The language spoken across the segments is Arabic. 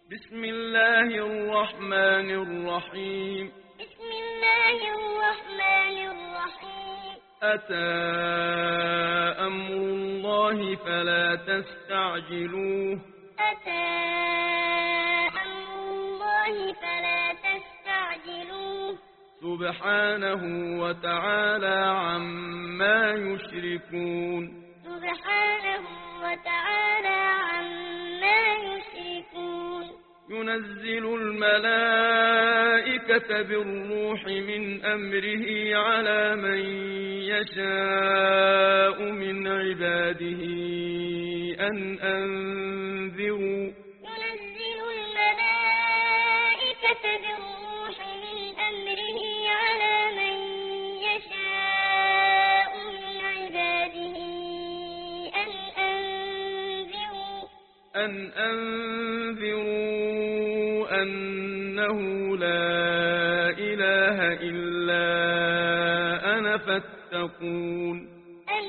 بسم الله الرحمن الرحيم. بسم الله الرحمن الرحيم. أتى أمر الله فلا تستعجلوه. أتى أمر الله فلا تستعجلوه. سبحانه وتعالى عما يشركون. سبحانه وتعالى عما يشركون. ينزل الملائكة بالروح من أمره على من يشاء من عباده أن أنذروا. ينزل الملائكة بالروح من أمره على من يشاء من عباده أن أنذروا أنه لا إله إلا أنا فاتقون. أن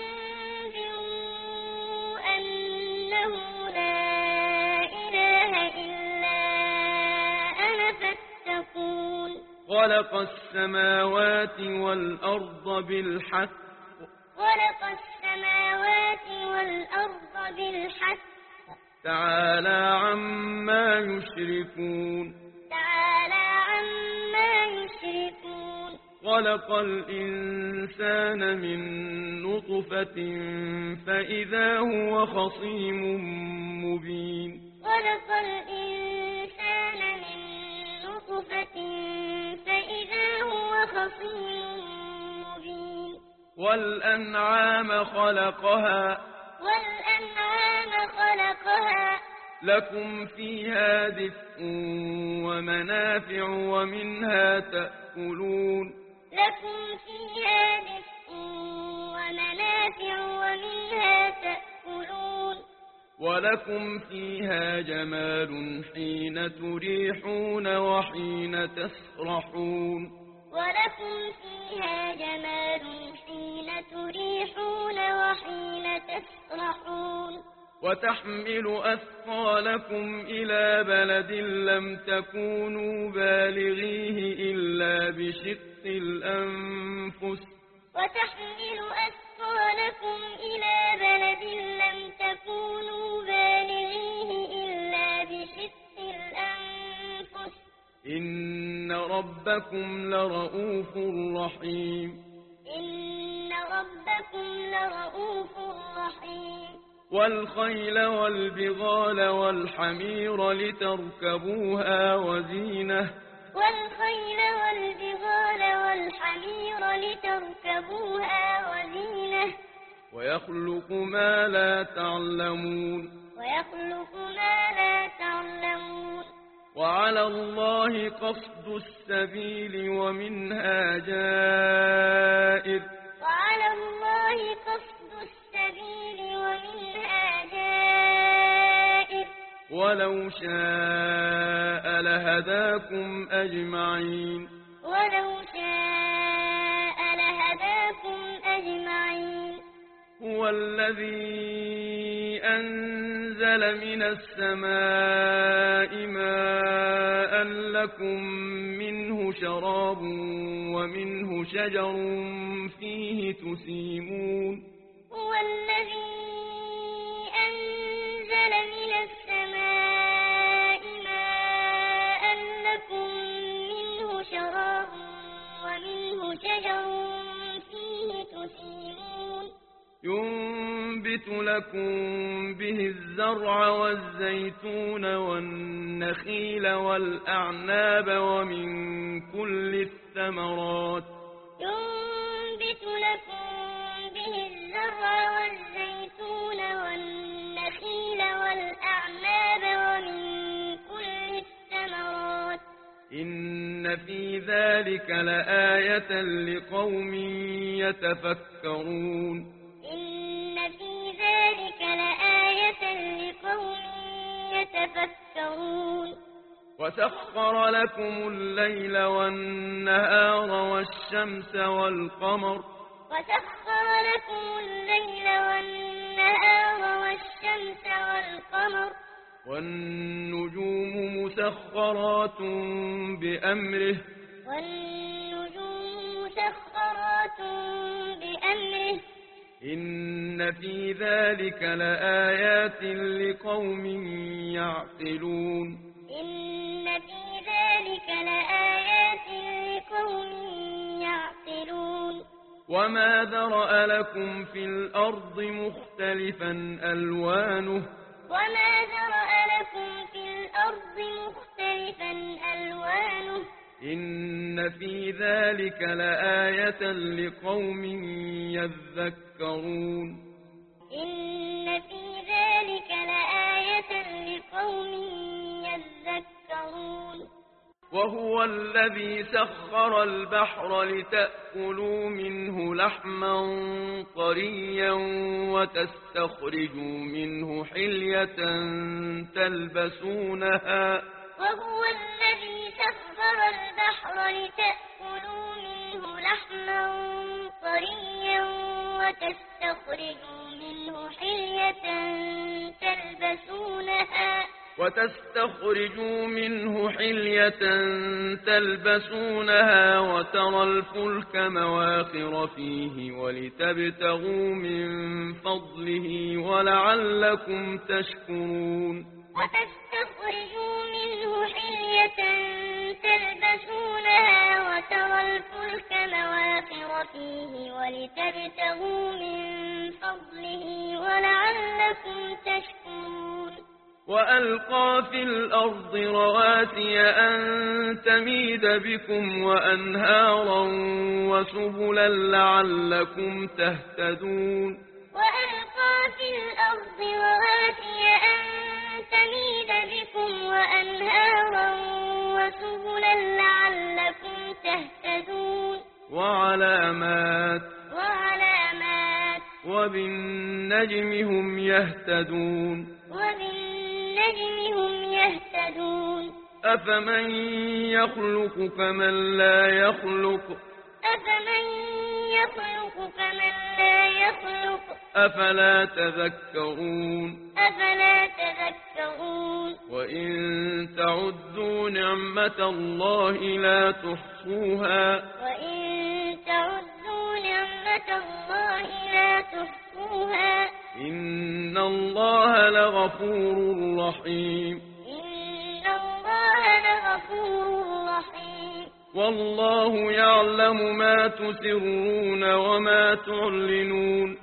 أنذروا أنه لا إله إلا أنا فاتقون. خلق السماوات والأرض بالحق. خلق السماوات والأرض بالحق. تعالى عما يشركون. تعالى عما يشركون. خلق الإنسان من نطفة فإذا هو خصيم مبين. خلق الإنسان من نطفة فإذا هو خصيم مبين. والأنعام خلقها. والأنعام خلقها. لكم فيها دفء ومنافع ومنها تأكلون. لكم فيها دفء ومنافع ومنها تأكلون. ولكم فيها جمال حين تريحون وحين تسرحون. ولكم فيها جمال حين تريحون وحين تسرحون. وتحمل أثقالكم إلى بلد لم تكونوا بالغيه إلا بشق الأنفس. وتحمل أثقالكم إلى بلد لم تكونوا بالغيه إلا بشق الأنفس. إن ربكم لرؤوف رحيم. إن ربكم لرؤوف رحيم. والخيل والبغال والحمير لتركبوها وزينة. والخيل والبغال والحمير لتركبوها وزينة. ويخلق ما لا تعلمون. ويخلق ما لا تعلمون. وعلى الله قصد السبيل ومنها جائر. وعلى الله قصد السبيل ومنها جائر. ولو شاء لهداكم أجمعين. ولو شاء لهداكم أجمعين. هو الذي أنزل من السماء ماء لكم منه شراب ومنه شجر فيه تسيمون. هو الذي أنزل من السماء ماء لكم منه شراب ومنه شجر فيه تسيمون. ينبت لكم به الزرع والزيتون والنخيل والأعناب ومن كل الثمرات. ينبت لكم به الزرع والزيتون والنخيل والأعناب ومن كل الثمرات. إن في ذلك لآية لقوم يتفكرون. إن في ذلك لآية لقوم يتفكرون. وسخر لكم الليل والنهار والشمس والقمر. وسخر لكم الليل والنهار والشمس والقمر. والنجوم مسخرات بأمره إن في ذلك لآيات لقوم يعقلون إن في ذلك لآيات لقوم يعقلون وما ذرأ لكم في الأرض مختلفا ألوانه إن في ذلك لآية لقوم يذكرون إن في ذلك لآية لقوم يذكرون وهو الذي سخر البحر لتأكلوا منه لحما طريا وتستخرجوا منه حلية تلبسونها وهو الذي سخر البحر لتأكلوا منه لحما طريا وتستخرجوا منه حلية تلبسونها وترى الفلك مواخر فيه ولتبتغوا من فضله ولعلكم تشكرون وتستخرجوا منه حلية تلبسونها وترى الفلك مواخر فيه ولتبتغوا من فضله ولعلكم تشكرون وألقى في الأرض رواسي أن تميد بكم وأنهارا وسبلا لعلكم تهتدون وألقى في الأرض رواسي أن تميد بكم وأنهارا وسبلا لعلكم تهتدون وعلامات وبالنجم هم يهتدون أفمن يخلق كمن لا يخلق أفلا تذكرون وإن تعدوا نعمة الله لا تحصوها إن الله لغفور رحيم والله يعلم ما تسرون وما تعلنون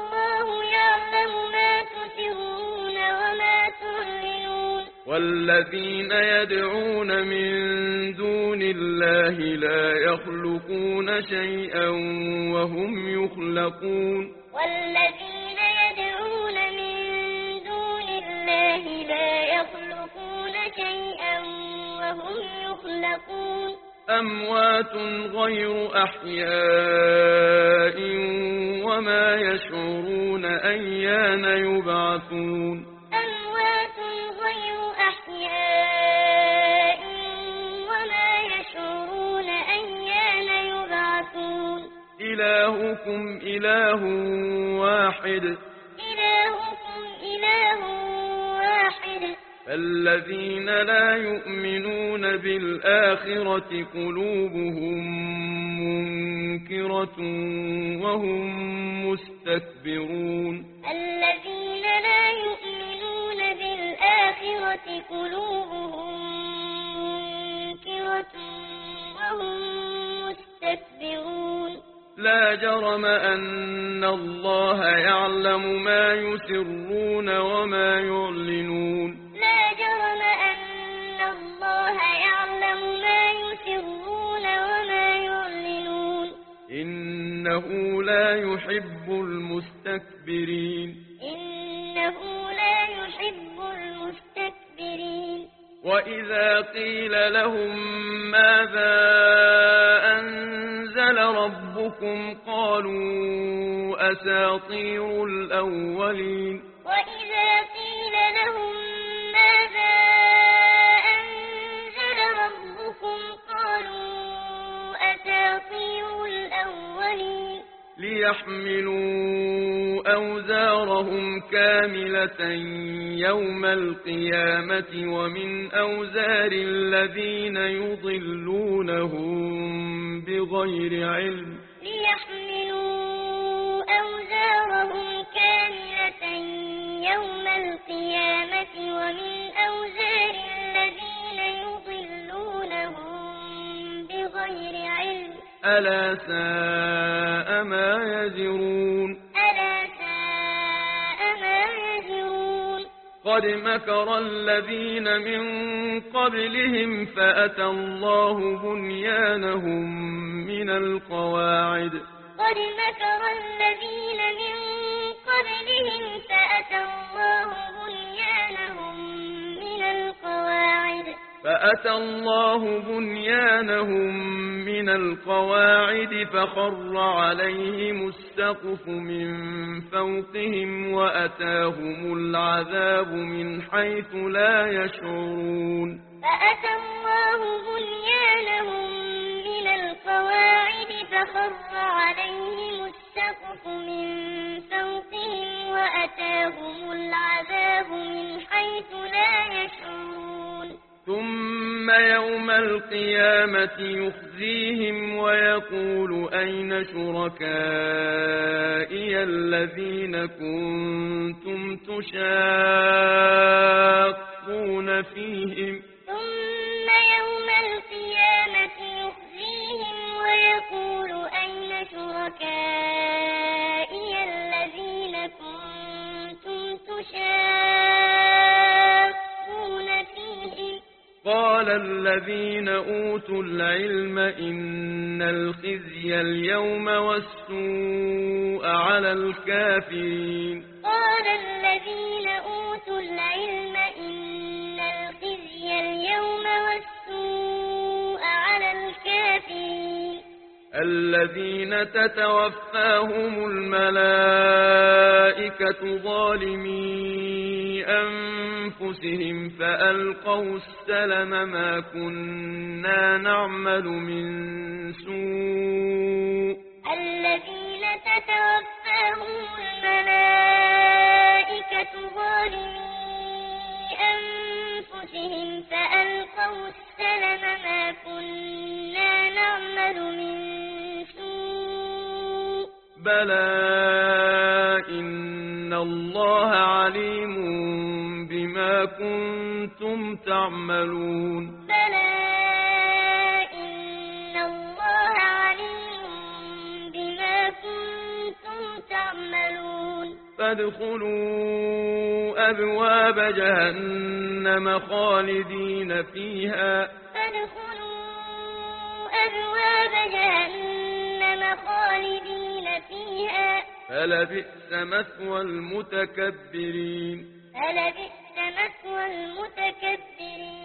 والذين يدعون من دون الله لا يخلقون شيئا وهم يخلقون والذين يدعون من دون الله لا يخلقون شيئا وهم يخلقون أموات غير أحياء وما يشعرون أيان يبعثون أموات غير أحياء وما يشعرون أيان يبعثون إلهكم إله واحد فالذين لا يؤمنون بالآخرة قلوبهم منكرة وهم مستكبرون الذين لا يؤمنون بالآخرة قلوبهم منكرة وهم مستكبرون لا جرم أن الله يعلم ما يسرون وما يعلنون إنه لا يحب المستكبرين وإذا قيل لهم ماذا أنزل ربكم قالوا أساطير الأولين وإذا قيل لهم ماذا أنزل ربكم قالوا أساطير الأولين ليحملوا أوزارهم كاملة يوم القيامة ومن أوزار الذين يضلونهم بغير علم ليحملوا أوزارهم كاملة يوم القيامة ومن أوزار الذين يضلونهم بغير علم ألا ساء ما يزرون ألا ساء ما يزرون قد مكر الذين من قبلهم فأتى الله بنيانهم من القواعد قد مكر الذين من قبلهم فأتى الله بنيانهم من القواعد فخر عليهم السقف من فوقهم وأتاهم العذاب من حيث لا يشعرون فأتى الله بنيانهم من القواعد فخر عليهم السقف من فوقهم وأتاهم العذاب من حيث لا يشعرون ثم يوم القيامة يخزيهم ويقول أين شركائي الذين كنتم تشاقون فيهم ثم يوم القيامة يخزيهم ويقول أين شركائي الذين كنتم تشاقون فيهم قال الذين أوتوا العلم إن الخزي اليوم والسوء على الكافرين قال الذين أوتوا العلم إن الخزي اليوم والسوء على الكافرين الذين تتوفاهم الملائكة ظالمي أنفسهم فألقوا السلم ما كنا نعمل من سوء الذين تتوفاهم الملائكة ظالمي أنفسهم فألقوا السلم ما كنا نعمل من سوء بلى إن الله عليم بما كنتم تعملون بلى إن الله عليم بما كنتم تعملون فادخلوا أبواب جهنم خالدين فيها فادخلوا أبواب جهنم خالدين فيها فلبئس مثوى المتكبرين فلبئس مثوى المتكبرين